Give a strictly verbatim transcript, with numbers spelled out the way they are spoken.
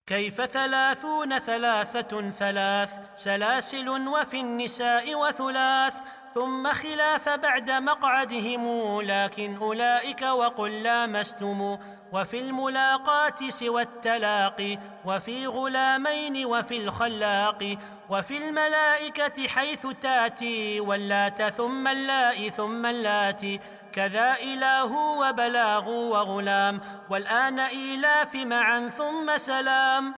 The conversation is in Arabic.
كيف ثلاثون ثلاثة ثلاث سلاسل وفي النساء وثلاث ثم خلاف بعد مقعدهم لكن أولئك وقل لامستم وفي الملاقات سوى التلاقي وفي غلامين وفي الخلاق وفي الملائكة حيث تاتي واللات ثم اللاء ثم اللاتي كذا إله وبلاغ وغلام والآن إيلاف معا ثم سلام.